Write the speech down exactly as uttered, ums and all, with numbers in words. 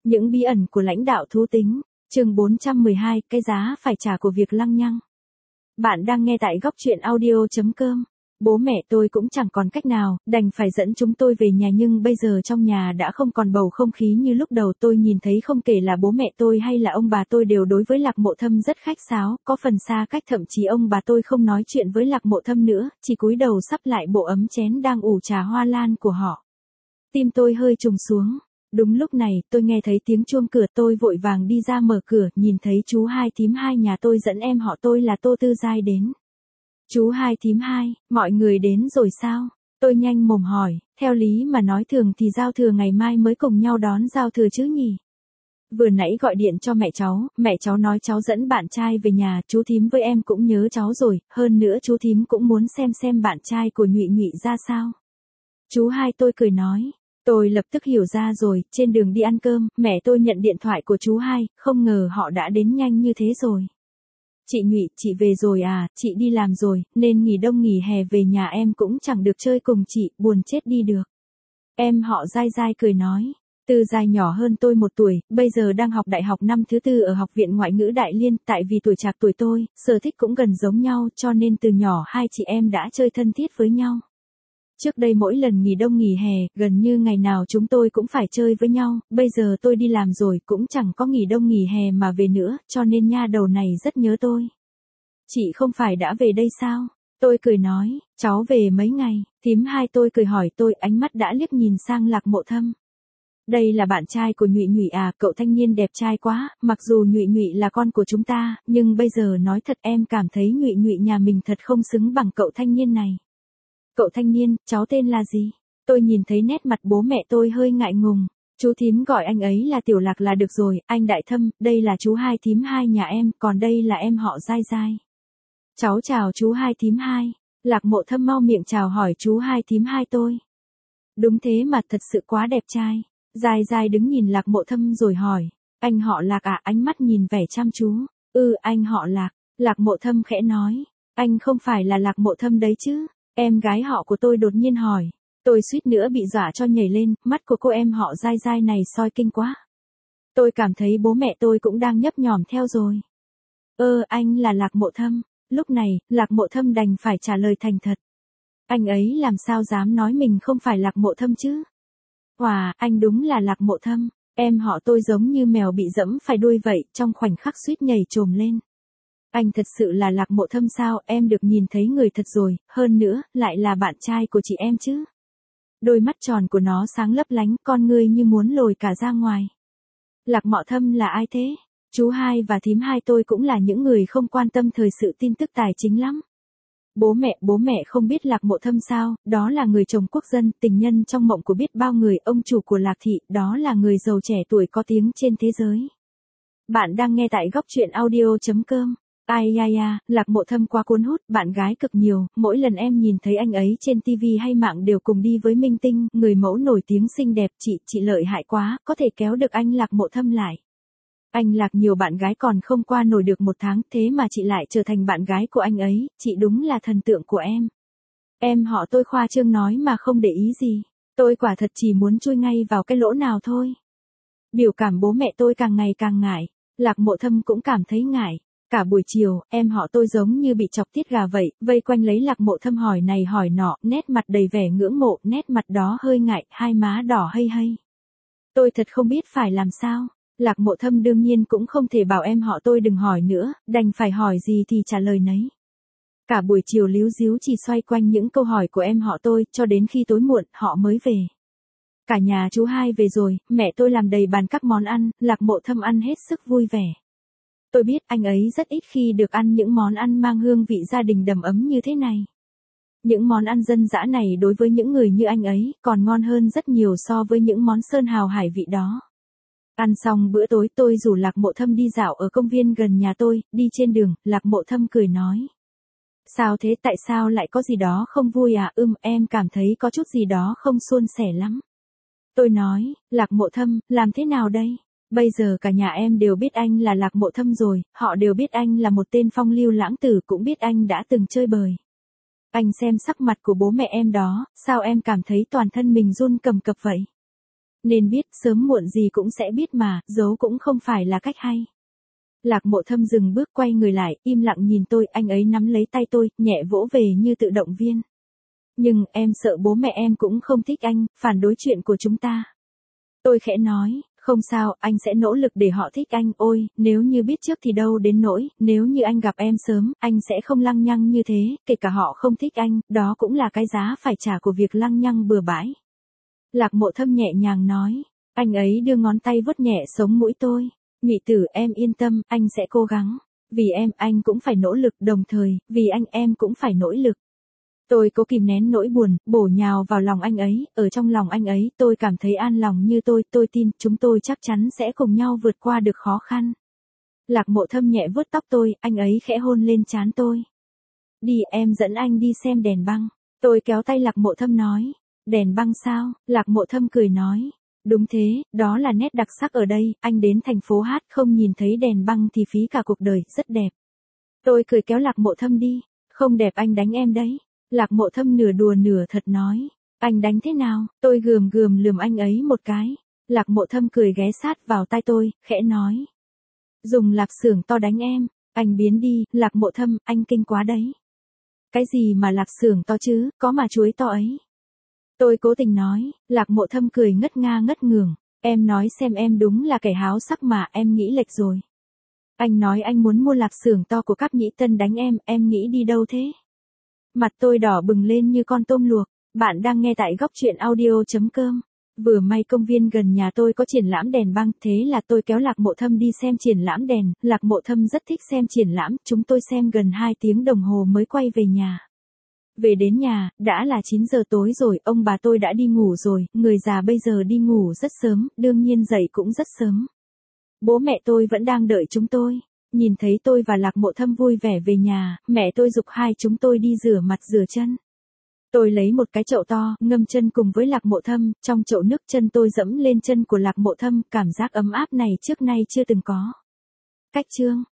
Những bí ẩn của lãnh đạo thú tính, chương bốn trăm mười hai, cái giá phải trả của việc lăng nhăng. Bạn đang nghe tại góc truyện audio chấm com. Bố mẹ tôi cũng chẳng còn cách nào, đành phải dẫn chúng tôi về nhà, nhưng bây giờ trong nhà đã không còn bầu không khí như lúc đầu. Tôi nhìn thấy không kể là bố mẹ tôi hay là ông bà tôi đều đối với Lạc Mộ Thâm rất khách sáo, có phần xa cách, thậm chí ông bà tôi không nói chuyện với Lạc Mộ Thâm nữa, chỉ cúi đầu sắp lại bộ ấm chén đang ủ trà hoa lan của họ. Tim tôi hơi trùng xuống. Đúng lúc này, tôi nghe thấy tiếng chuông cửa, tôi vội vàng đi ra mở cửa, nhìn thấy chú hai thím hai nhà tôi dẫn em họ tôi là Tô Tư Giai đến. Chú hai thím hai, mọi người đến rồi sao? Tôi nhanh mồm hỏi, theo lý mà nói thường thì giao thừa ngày mai mới cùng nhau đón giao thừa chứ nhỉ? Vừa nãy gọi điện cho mẹ cháu, mẹ cháu nói cháu dẫn bạn trai về nhà, chú thím với em cũng nhớ cháu rồi, hơn nữa chú thím cũng muốn xem xem bạn trai của Nhụy Nhụy ra sao. Chú hai tôi cười nói. Tôi lập tức hiểu ra rồi, trên đường đi ăn cơm, mẹ tôi nhận điện thoại của chú hai, không ngờ họ đã đến nhanh như thế rồi. Chị Nhụy, chị về rồi à, chị đi làm rồi, nên nghỉ đông nghỉ hè về nhà em cũng chẳng được chơi cùng chị, buồn chết đi được. Em họ Giai Giai cười nói. Tư Giai nhỏ hơn tôi một tuổi, bây giờ đang học đại học năm thứ tư ở Học viện Ngoại ngữ Đại Liên, tại vì tuổi trạc tuổi tôi, sở thích cũng gần giống nhau cho nên từ nhỏ hai chị em đã chơi thân thiết với nhau. Trước đây mỗi lần nghỉ đông nghỉ hè, gần như ngày nào chúng tôi cũng phải chơi với nhau, bây giờ tôi đi làm rồi cũng chẳng có nghỉ đông nghỉ hè mà về nữa, cho nên nha đầu này rất nhớ tôi. Chị không phải đã về đây sao? Tôi cười nói, cháu về mấy ngày, thím hai tôi cười hỏi tôi, ánh mắt đã liếc nhìn sang Lạc Mộ Thâm. Đây là bạn trai của Nhụy Nhụy à, cậu thanh niên đẹp trai quá, mặc dù Nhụy Nhụy là con của chúng ta, nhưng bây giờ nói thật em cảm thấy Nhụy Nhụy nhà mình thật không xứng bằng cậu thanh niên này. Cậu thanh niên, cháu tên là gì? Tôi nhìn thấy nét mặt bố mẹ tôi hơi ngại ngùng. Chú thím gọi anh ấy là Tiểu Lạc là được rồi, anh Đại Thâm, đây là chú hai thím hai nhà em, còn đây là em họ Giai Giai. Cháu chào chú hai thím hai. Lạc Mộ Thâm mau miệng chào hỏi chú hai thím hai tôi. Đúng thế mà, thật sự quá đẹp trai. Giai Giai đứng nhìn Lạc Mộ Thâm rồi hỏi, anh họ Lạc à? Ánh mắt nhìn vẻ chăm chú. Ừ, anh họ Lạc. Lạc Mộ Thâm khẽ nói, anh không phải là Lạc Mộ Thâm đấy chứ? Em gái họ của tôi đột nhiên hỏi. Tôi suýt nữa bị dọa cho nhảy lên, mắt của cô em họ Giai Giai này soi kinh quá. Tôi cảm thấy bố mẹ tôi cũng đang nhấp nhòm theo rồi. Ơ, anh là Lạc Mộ Thâm. Lúc này, Lạc Mộ Thâm đành phải trả lời thành thật. Anh ấy làm sao dám nói mình không phải Lạc Mộ Thâm chứ? Wow, anh đúng là Lạc Mộ Thâm. Em họ tôi giống như mèo bị dẫm phải đuôi vậy, trong khoảnh khắc suýt nhảy chồm lên. Anh thật sự là Lạc Mộ Thâm sao? Em được nhìn thấy người thật rồi, hơn nữa, lại là bạn trai của chị em chứ. Đôi mắt tròn của nó sáng lấp lánh, con ngươi như muốn lồi cả ra ngoài. Lạc Mộ Thâm là ai thế? Chú hai và thím hai tôi cũng là những người không quan tâm thời sự tin tức tài chính lắm. Bố mẹ, bố mẹ không biết Lạc Mộ Thâm sao? Đó là người chồng quốc dân, tình nhân trong mộng của biết bao người, ông chủ của Lạc Thị, đó là người giàu trẻ tuổi có tiếng trên thế giới. Bạn đang nghe tại góc truyện audio chấm com. Ai ya ya, Lạc Mộ Thâm quá cuốn hút, bạn gái cực nhiều, mỗi lần em nhìn thấy anh ấy trên ti vi hay mạng đều cùng đi với minh tinh, người mẫu nổi tiếng xinh đẹp, chị, chị lợi hại quá, có thể kéo được anh Lạc Mộ Thâm lại. Anh Lạc nhiều bạn gái còn không qua nổi được một tháng, thế mà chị lại trở thành bạn gái của anh ấy, chị đúng là thần tượng của em. Em họ tôi khoa trương nói mà không để ý gì, tôi quả thật chỉ muốn chui ngay vào cái lỗ nào thôi. Biểu cảm bố mẹ tôi càng ngày càng ngại, Lạc Mộ Thâm cũng cảm thấy ngại. Cả buổi chiều, em họ tôi giống như bị chọc tiết gà vậy, vây quanh lấy Lạc Mộ Thâm hỏi này hỏi nọ, nét mặt đầy vẻ ngưỡng mộ, nét mặt đó hơi ngại, hai má đỏ hây hây. Tôi thật không biết phải làm sao. Lạc Mộ Thâm đương nhiên cũng không thể bảo em họ tôi đừng hỏi nữa, đành phải hỏi gì thì trả lời nấy. Cả buổi chiều líu díu chỉ xoay quanh những câu hỏi của em họ tôi, cho đến khi tối muộn, họ mới về. Cả nhà chú hai về rồi, mẹ tôi làm đầy bàn các món ăn, Lạc Mộ Thâm ăn hết sức vui vẻ. Tôi biết anh ấy rất ít khi được ăn những món ăn mang hương vị gia đình đầm ấm như thế này. Những món ăn dân dã này đối với những người như anh ấy còn ngon hơn rất nhiều so với những món sơn hào hải vị đó. Ăn xong bữa tối tôi rủ Lạc Mộ Thâm đi dạo ở công viên gần nhà tôi, đi trên đường, Lạc Mộ Thâm cười nói. Sao thế, tại sao lại có gì đó không vui à? Ưm, em cảm thấy có chút gì đó không suôn sẻ lắm. Tôi nói, Lạc Mộ Thâm, làm thế nào đây? Bây giờ cả nhà em đều biết anh là Lạc Mộ Thâm rồi, họ đều biết anh là một tên phong lưu lãng tử, cũng biết anh đã từng chơi bời. Anh xem sắc mặt của bố mẹ em đó, sao em cảm thấy toàn thân mình run cầm cập vậy? Nên biết, sớm muộn gì cũng sẽ biết mà, giấu cũng không phải là cách hay. Lạc Mộ Thâm dừng bước quay người lại, im lặng nhìn tôi, anh ấy nắm lấy tay tôi, nhẹ vỗ về như tự động viên. Nhưng, em sợ bố mẹ em cũng không thích anh, phản đối chuyện của chúng ta. Tôi khẽ nói, không sao, anh sẽ nỗ lực để họ thích anh, ôi, nếu như biết trước thì đâu đến nỗi, nếu như anh gặp em sớm, anh sẽ không lăng nhăng như thế, kể cả họ không thích anh, đó cũng là cái giá phải trả của việc lăng nhăng bừa bãi. Lạc Mộ Thâm nhẹ nhàng nói, anh ấy đưa ngón tay vuốt nhẹ sống mũi tôi. Nhụy tử, em yên tâm, anh sẽ cố gắng. Vì em, anh cũng phải nỗ lực, đồng thời, vì anh em cũng phải nỗ lực. Tôi cố kìm nén nỗi buồn, bổ nhào vào lòng anh ấy, ở trong lòng anh ấy, tôi cảm thấy an lòng như tôi, tôi tin, chúng tôi chắc chắn sẽ cùng nhau vượt qua được khó khăn. Lạc Mộ Thâm nhẹ vuốt tóc tôi, anh ấy khẽ hôn lên trán tôi. Đi, em dẫn anh đi xem đèn băng. Tôi kéo tay Lạc Mộ Thâm nói. Đèn băng sao? Lạc Mộ Thâm cười nói. Đúng thế, đó là nét đặc sắc ở đây, anh đến thành phố hát không nhìn thấy đèn băng thì phí cả cuộc đời, rất đẹp. Tôi cười kéo Lạc Mộ Thâm đi. Không đẹp anh đánh em đấy. Lạc Mộ Thâm nửa đùa nửa thật nói. Anh đánh thế nào? Tôi gườm gườm lườm anh ấy một cái. Lạc Mộ Thâm cười ghé sát vào tai tôi, khẽ nói. Dùng lạp xưởng to đánh em. Anh biến đi, Lạc Mộ Thâm, anh kinh quá đấy. Cái gì mà lạp xưởng to chứ, có mà chuối to ấy. Tôi cố tình nói, Lạc Mộ Thâm cười ngất nga ngất ngường. Em nói xem, em đúng là kẻ háo sắc mà, em nghĩ lệch rồi. Anh nói anh muốn mua lạp xưởng to của Cáp Nhĩ Tân đánh em, em nghĩ đi đâu thế? Mặt tôi đỏ bừng lên như con tôm luộc. Bạn đang nghe tại góc truyện audio chấm com. Vừa may công viên gần nhà tôi có triển lãm đèn băng, thế là tôi kéo Lạc Mộ Thâm đi xem triển lãm đèn. Lạc Mộ Thâm rất thích xem triển lãm, chúng tôi xem gần hai tiếng đồng hồ mới quay về nhà. Về đến nhà, đã là chín giờ tối rồi, ông bà tôi đã đi ngủ rồi, người già bây giờ đi ngủ rất sớm, đương nhiên dậy cũng rất sớm. Bố mẹ tôi vẫn đang đợi chúng tôi. Nhìn thấy tôi và Lạc Mộ Thâm vui vẻ về nhà, mẹ tôi giục hai chúng tôi đi rửa mặt rửa chân. Tôi lấy một cái chậu to, ngâm chân cùng với Lạc Mộ Thâm, trong chậu nước chân tôi dẫm lên chân của Lạc Mộ Thâm, cảm giác ấm áp này trước nay chưa từng có. Cách chương